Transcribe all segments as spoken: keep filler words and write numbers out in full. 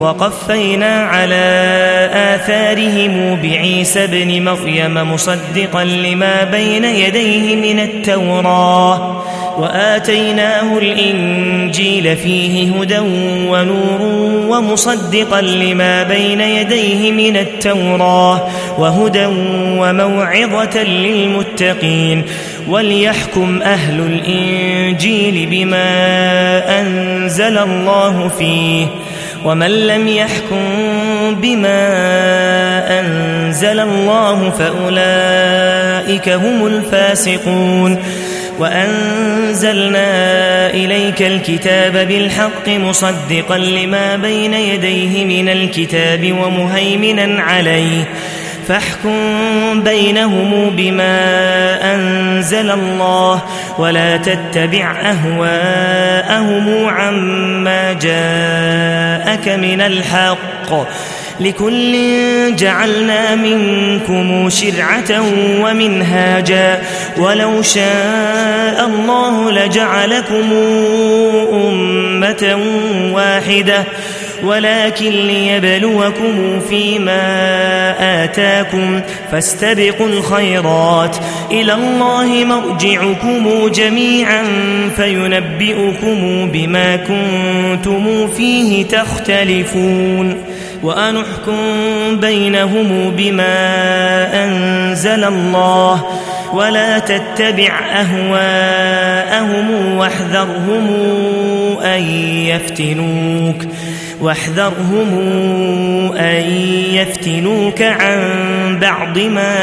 وقفينا على آثارهم بعيسى ابن مريم مصدقا لما بين يديه من التوراة وآتيناه الإنجيل فيه هدى ونور ومصدقا لما بين يديه من التوراة وهدى وموعظة للمتقين وليحكم أهل الإنجيل بما أنزل الله فيه ومن لم يحكم بما أنزل الله فأولئك هم الفاسقون وأنزلنا إليك الكتاب بالحق مصدقا لما بين يديه من الكتاب ومهيمنا عليه فاحكم بينهم بما أنزل الله ولا تتبع أهواءهم عما جاءك من الحق لكل جعلنا منكم شرعة ومنهاجا ولو شاء الله لجعلكم أمة واحدة ولكن ليبلوكم فيما آتاكم فاستبقوا الخيرات إلى الله مرجعكم جميعا فينبئكم بما كنتم فيه تختلفون وأنحكم بينهم بما أنزل الله ولا تتبع أهواءهم واحذرهم أن يفتنوك واحذرهم أن يفتنوك عن بعض ما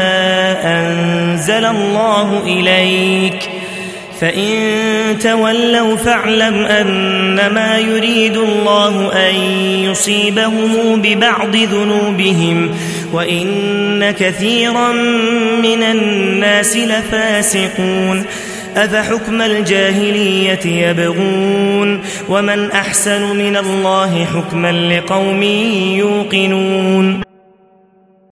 أنزل الله إليك فإن تولوا فاعلم أنما يريد الله أن يصيبهم ببعض ذنوبهم وإن كثيرا من الناس لفاسقون أفحكم الجاهلية يبغون ومن أحسن من الله حكما لقوم يوقنون